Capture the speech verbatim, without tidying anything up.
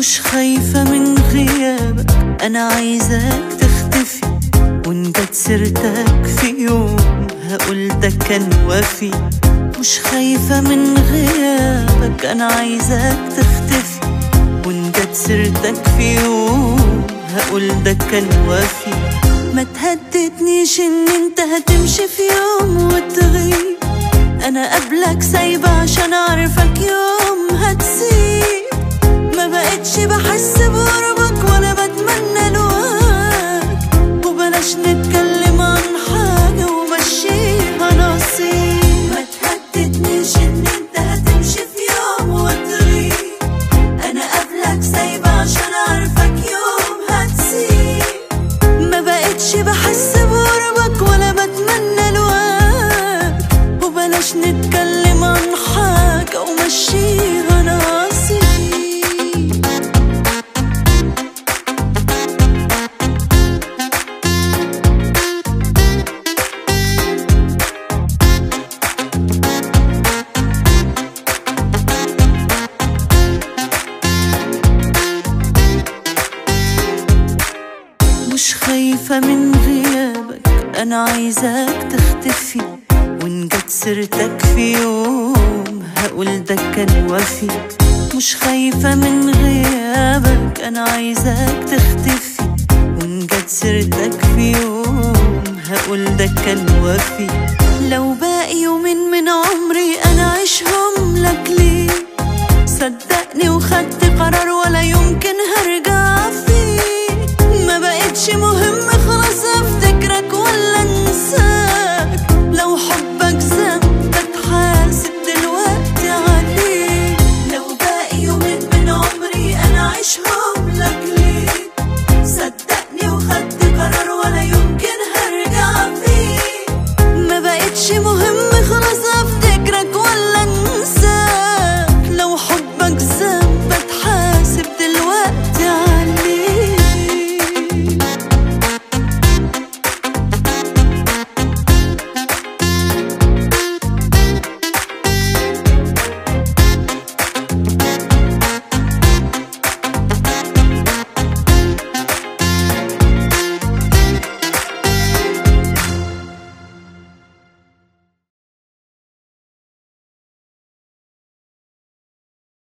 مش خايفة من غيابك، أنا عايزاك تختفي، وإن جت سيرتك في يوم هقول ده كان وفي. مش خايفة من غيابك، أنا عايزاك تختفي، وإن جت سيرتك في يوم هقول ده كان وفي. ما تهددنيش إن أنت هتمشي في يوم وتغيب، أنا قبلك سايبة عشان أعرفك يوم هتسيب. ما بقتش بحس بقربك ولا بتمنى لقاك، وبلاش نتكلم عن حاجة ومشيها نصيب. ما تهددنيش إن أنت هتمشي في يوم وتغيب، أنا قبلك سايبة عشان أعرفك يوم هتسيب. ما بقتش بحس بقربك ولا بتمنى لقاك، وبلاش نتكلم عن حاجة ومشيها نصيب. مش خايفة من غيابك، أنا عايزاك تختفي، وإن جت سيرتك في يوم هقول ده كان وفي. مش خايفة من غيابك، أنا عايزاك تختفي، وإن جت سيرتك في يوم هقول ده كان وفي. لو باقي يومين من عمري أنا عيشهم لك ليه، صدقني وخدت قرار ولا يمكن هرجع فيه. ما بقتش مهم خلاص افتكرك ولا انساك، لو حبك ذنب بتحاسب دلوقتي عليه. لو باقي يومين من عمري انا عيشهم